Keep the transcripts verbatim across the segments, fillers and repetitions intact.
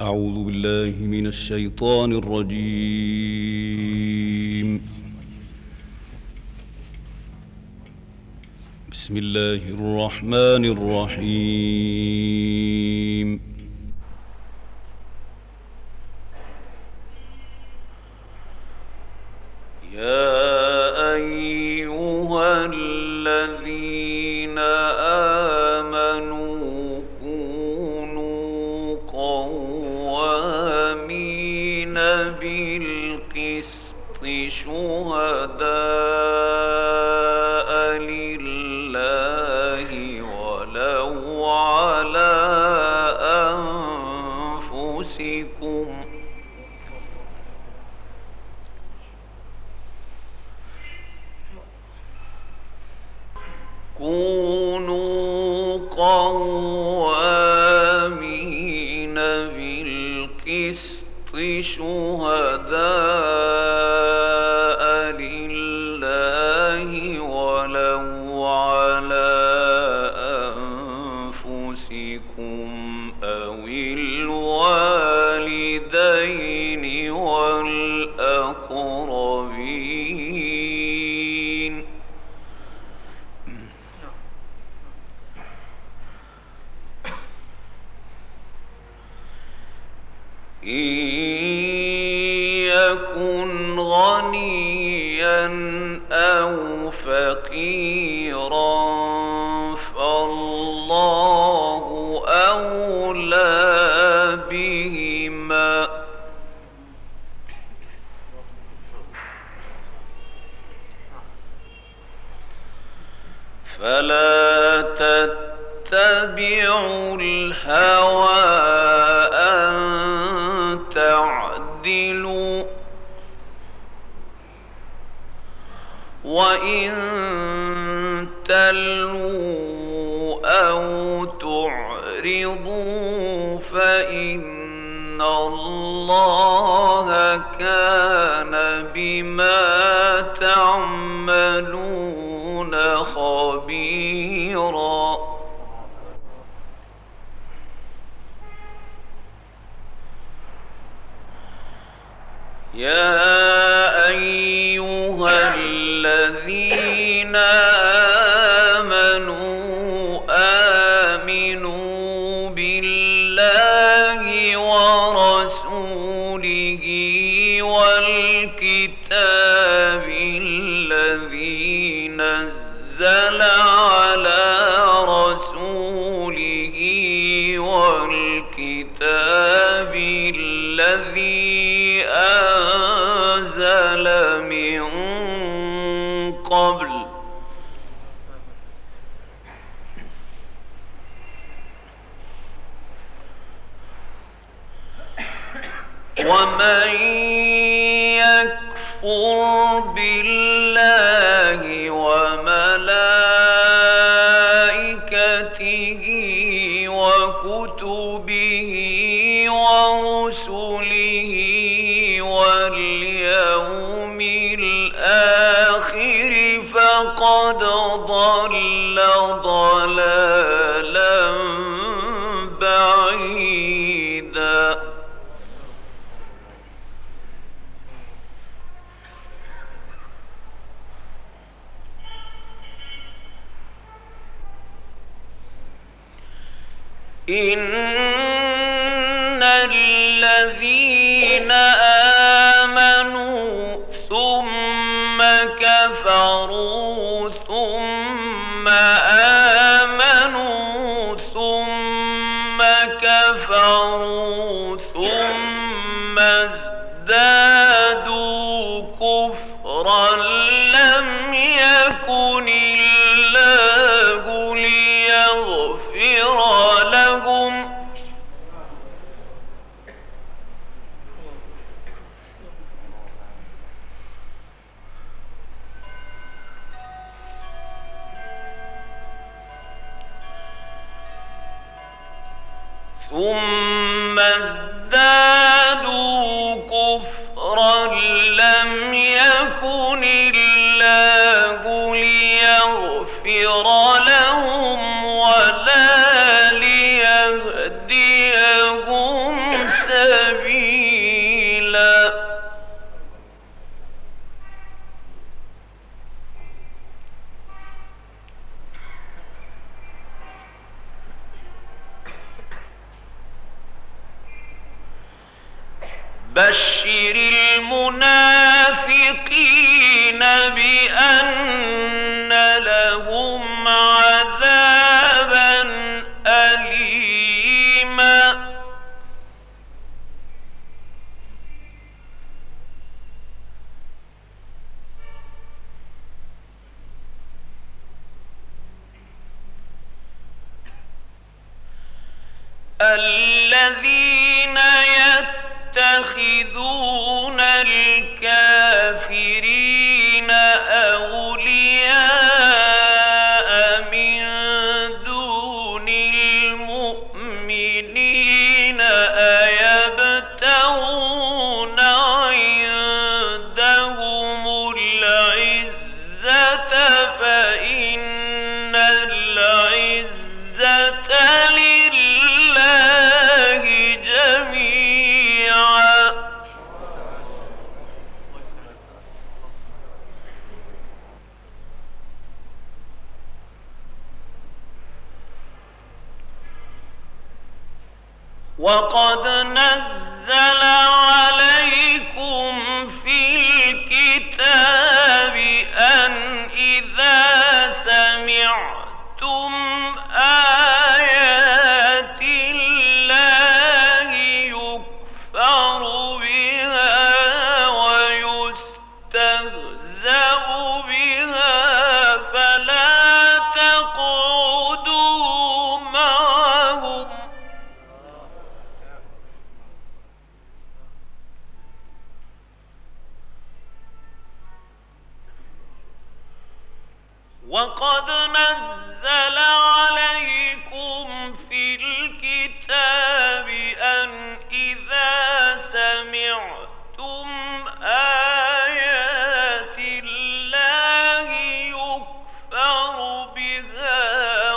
أعوذ بالله من الشيطان الرجيم. بسم الله الرحمن الرحيم. يا أيها الذين آمنوا كونوا قوامين بالقسط شهداء لله ولو على أنفسكم كونوا قوامين بالقسط شهداء لله ولو على أنفسكم أو الوالدين والأقربين إن يكن غنيا أو فقيرا فالله أولى بهما فلا تتبعوا الهوى أن تعدلوا وإن تلووا أو تعرضوا فإن الله كان بما تعملون خبيرا يا أيها الذين آمنوا آمنوا بالله ورسوله والكتاب الذي نزل على رسوله والكتاب الذي أنزل من قبل ومن يكفر بالله وملائكته وكتبه ورسله واليوم الآخر فقد ضل ضلالا بعيدا إن الذين آمنوا ثم كفروا ثم آمنوا ثم كفروا ثم ازدادوا كفرا لم يكن الله ليغفر لهم ثم ازدادوا كفرا لم يكن الله ليغفر لهم ولا ليهديهم سبيلا بشر المنافقين بأن لهم عذابا أليما الذين يتخذون الكافرين أولياء من دون المؤمنين أيبتغون عندهم العزة فإن العزة لله جميعا وقد نزل عليكم في الكتاب أن إذا سمعتم آيات الله يكفر بها ويستهزأ بها فلا تقعدوا معهم وقد نزل عليكم في الكتاب أن إذا سمعتم آيات الله يكفر بها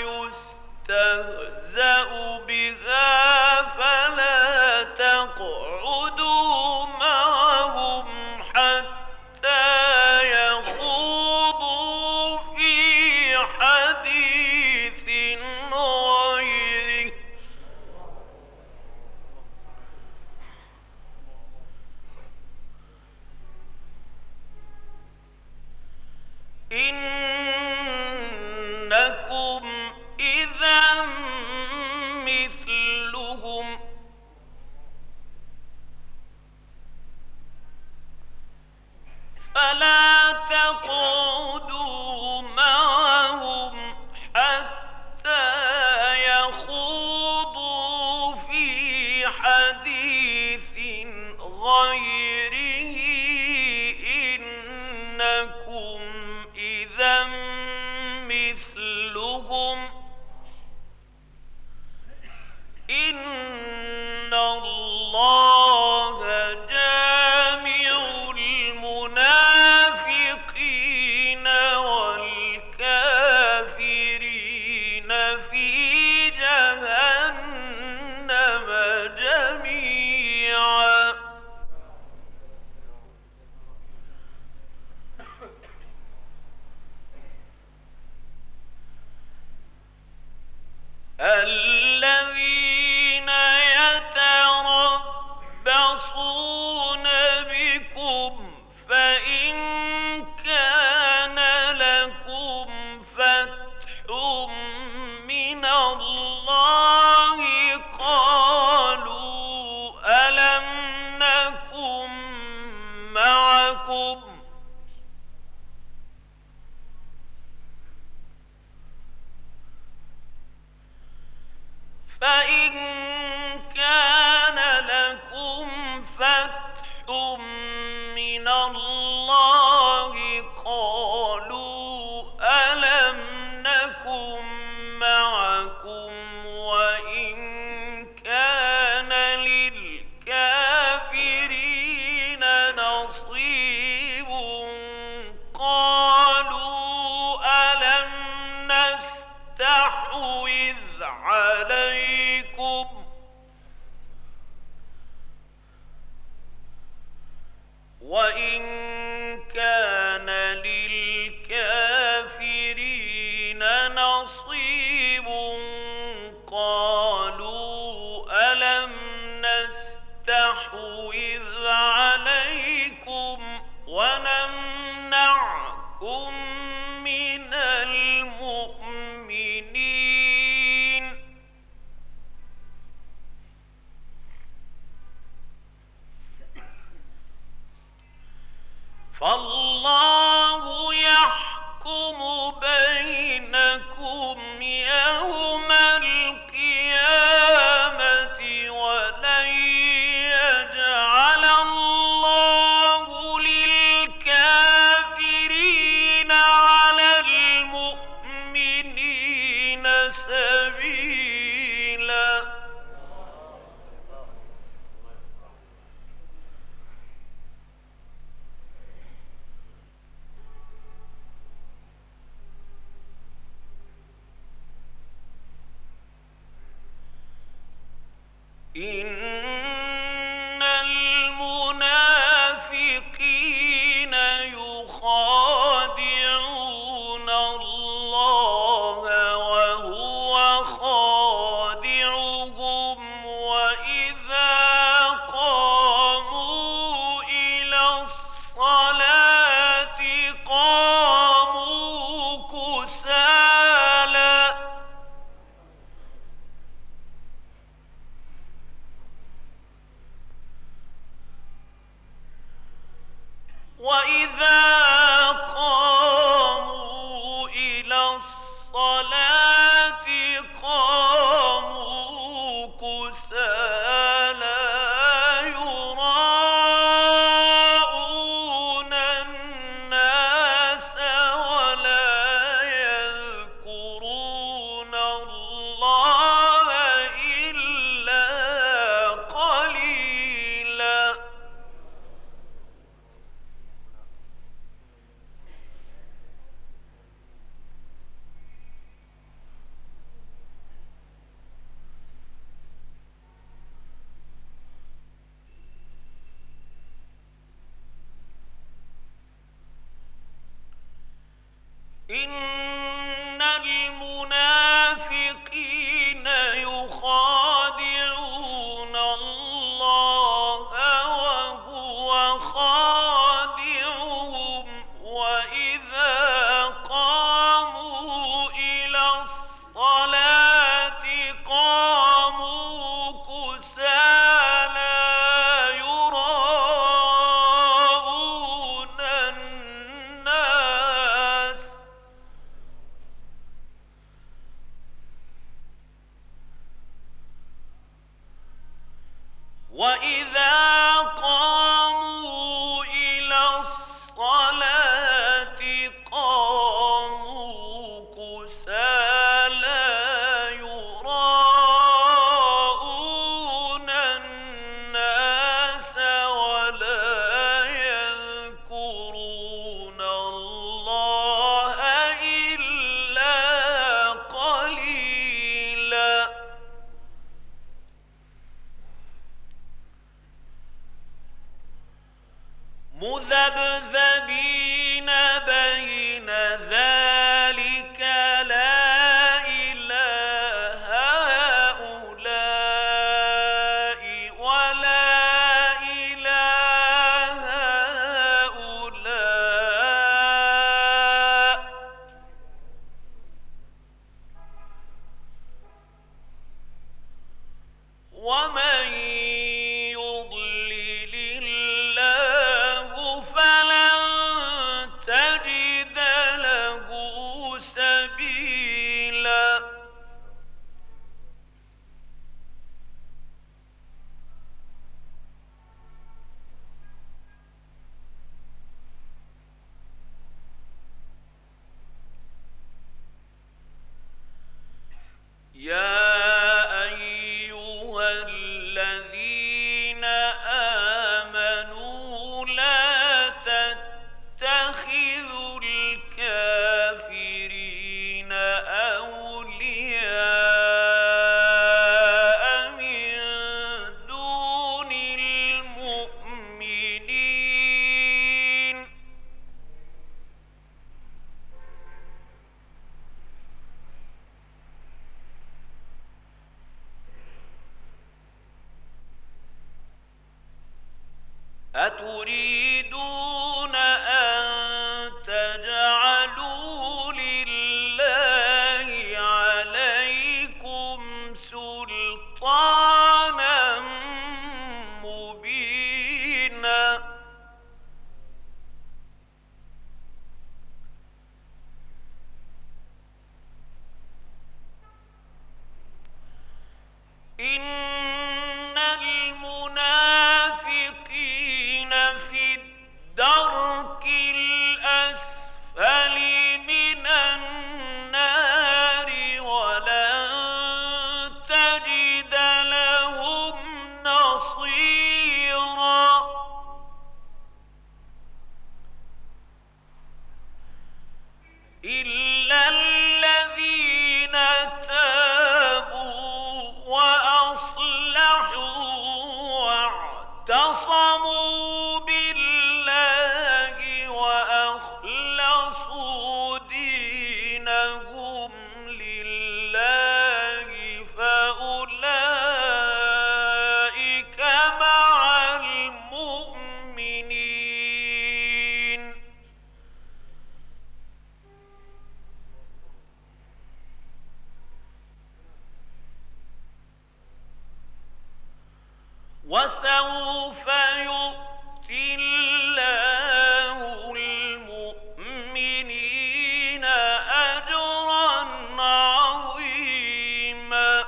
ويستهزأ بها فلا تقعدوا معهم حتى يخوضوا في حديث غيره إنكم إذا مثلهم فلا تقعدوا معهم حتى يخوضوا في حديث غيره إنكم إذا مثلهم إن الله جامع المنافقين والكافرين في جهنم جميعا الذين يتربصون بكم فإن كان لكم فتح من الله قالوا ألم نكن معكم فإن كان لكم فتح من الله قالوا ألم نكن معكم وإن كان للكافرين نصيب قالوا ألم نستحوذ عليكم فالله يحكم بينكم يوم القيامة ولن يجعل الله للكافرين على المؤمنين سبيلا. إن المنافقين يخادعون الله وهو خادعهم وإذا قاموا إلى الصلاة قاموا كسالى وإذا قاموا إلى الصلاة قاموا كسالى يراءون الناس ولا يذكرون الله إلا قليلا. إن المنافقين يخادعون الله وهو خادعهم وإذا قاموا إلى الصلاة قاموا كسالى يراءون الناس وإذا قاموا إلى الصلاة قاموا كسالى يراءون الناس ولا يذكرون الله إلا قليلا. مذبذبين بين ذلك لا إله هؤلاء ولا إله هؤلاء ومن يضلل الله فلن تجد له سبيلا. يا أيها الذين آمنوا لا تتخذوا الكافرين أولياء من دون المؤمنين أتريدون أن تجعلوا لله عليكم سلطانا مبينا واعتصموا بالله وأخلصوا دينهم لله فأولئك مع المؤمنين. وسوف يؤتي الله المؤمنين أجرا عظيما.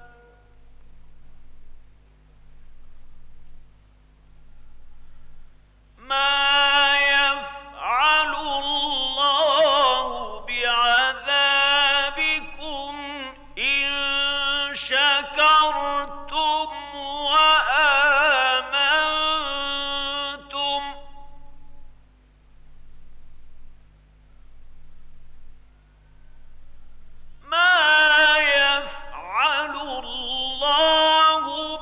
ما يفعل الله بعذابكم إن شكرتم وآمنتم ما يفعل الله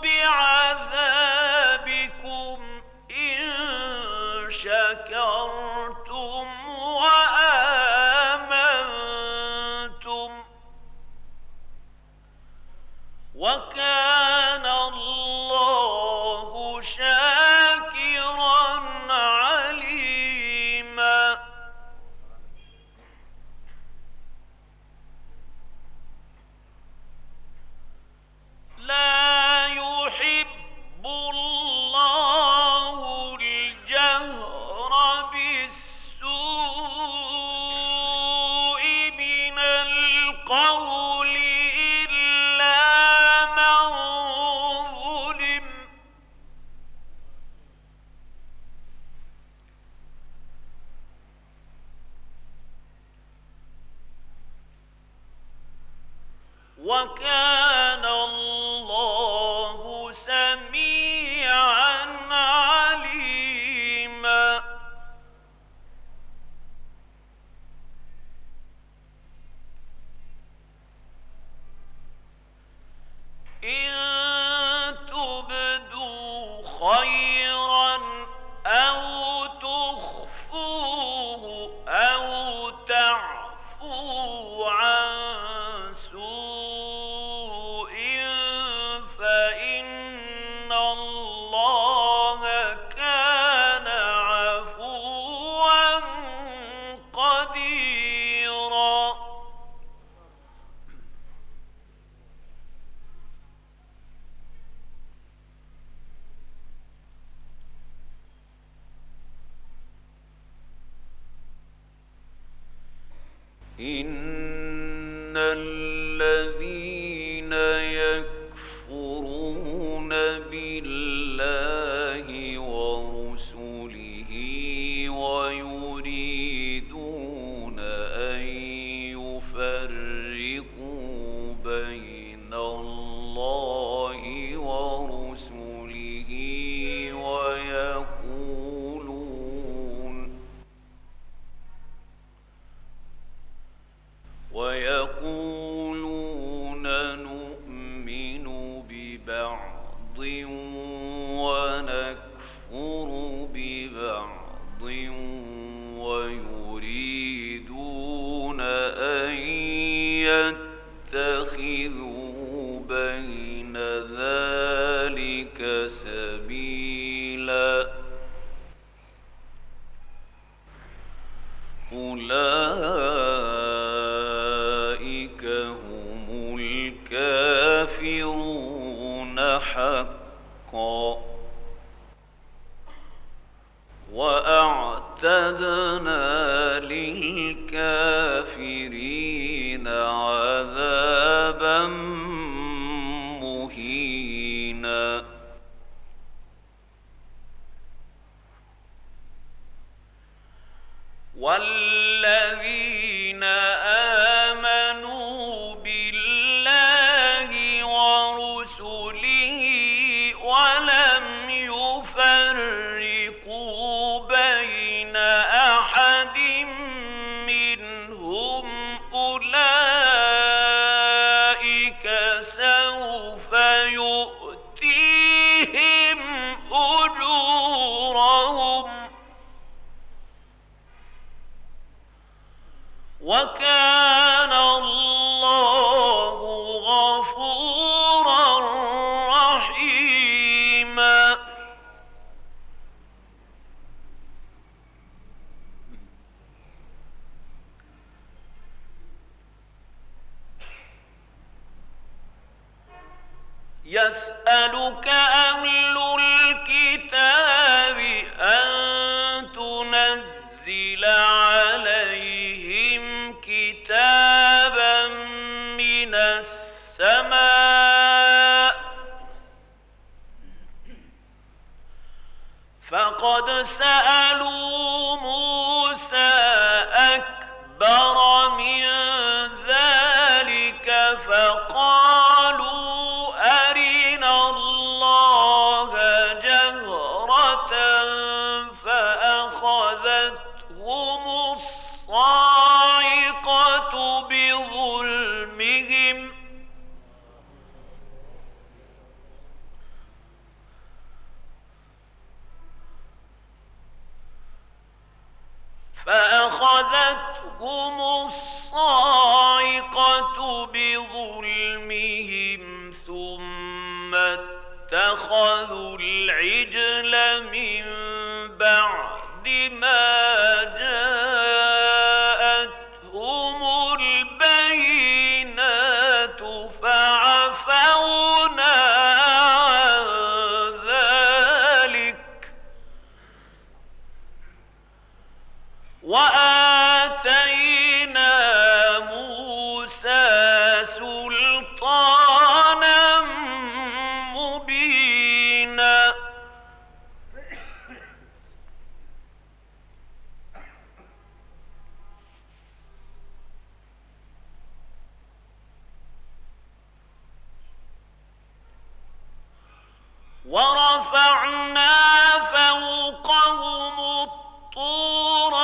بعذابكم إن شكرتم وآمنتم وكان الله شاكرا عليما. لا يحب الله الجهر بالسوء من القول إلا من ظلم. وكان الله سميعا عليما. إن تبدوا خيرا أو تخفوه أو تعفو عن سوء فإن الله كان عفوا قديرا. إن الذين يكفرون بالله ورسله ويريدون أن يفرقوا بين الله ورسله ويقولون ويقولون نؤمن ببعض ونكفر ببعض ويريدون أن يتخذوا بين ذلك سبيلا. أولئك هم الكافرون حقا. وأعتدنا للكافرين عذابا مهينا. والذين آمنوا بالله ورسله ولم يفرقوا بين أحد منهم أولئك سوف يؤتيهم أجورهم وكان الله غفورا رحيما. يسألك أهل الكتاب أن تنزل عليهم كتابا من السماء فقد سألوا موسى أكبر من ذلك فقالوا أرنا الله جهرة فأخذتهم الصاعقة بظلمهم فأخذتهم الصاعقة بظلمهم ثم اتخذوا العجل من بعد ما جاءتهم البينات فعفونا عن ذلك وآتينا موسى سلطانا مبينا. ورفعنا فوقهم الطور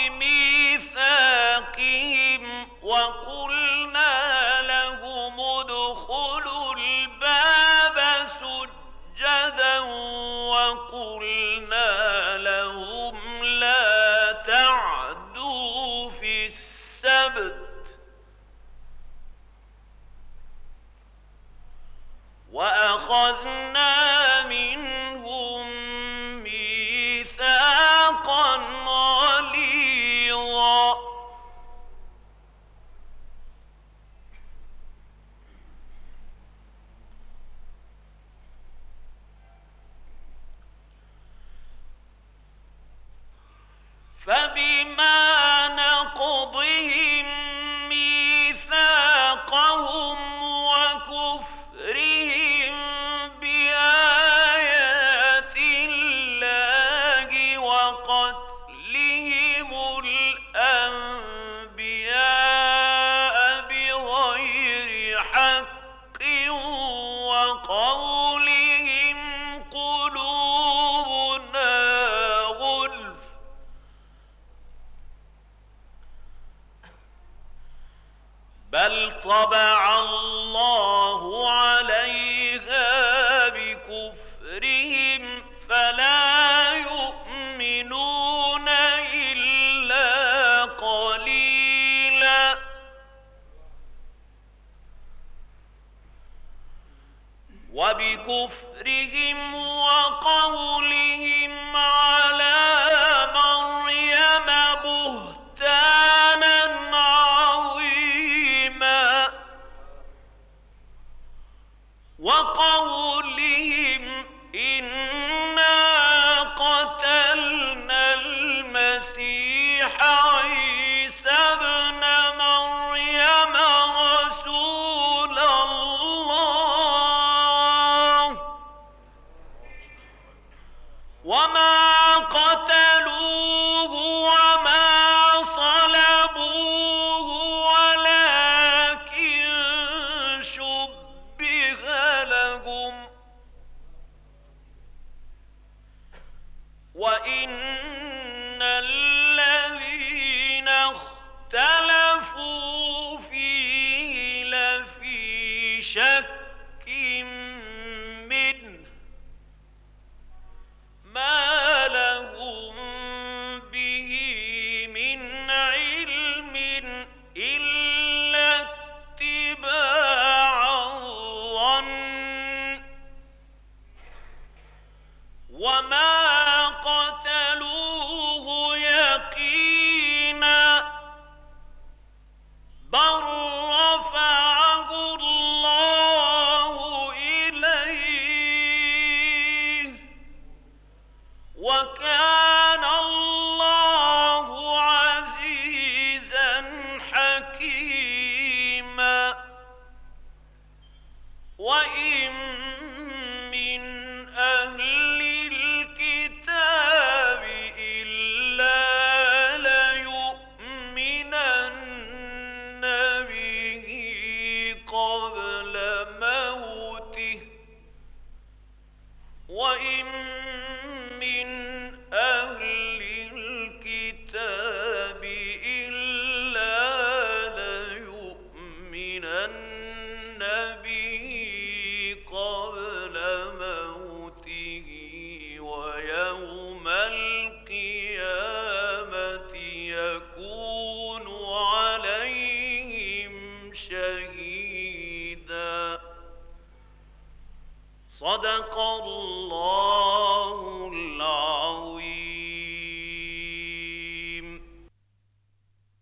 بميثاقهم وقلنا لهم ادخلوا الباب سجدا وقلنا لهم لا تعدوا في السبت وأخذنا منهم ميثاقا غليظا. فبما نقضهم ميثاقهم وكفرهم بآيات الله وقتلهم الأنبياء بغير حق وقولهم قلوبنا غلف بل طبع الله عليها بكفرهم فلا يؤمنون إلا قليلا. وبكفرهم وقولهم على مريم بهتانا عظيما وقولهم إنا قتلنا المسيح عيسى ابن مريم رسول الله وما قتلوه وما صلبوه ولكن شبه لهم وإن الذين اختلفوا فيه لفي شك منه ما لهم به من علم وما قتلوه يقينا بل رفعه الله إليه وكان الله عزيزا حكيما. وإن من أهل الكتاب إلا ليؤمنن به قبل موته وإن من أهل الكتاب إلا ليؤمنن به قبل موته ويوم القيامة يكون عليهم شهيدا. صدق الله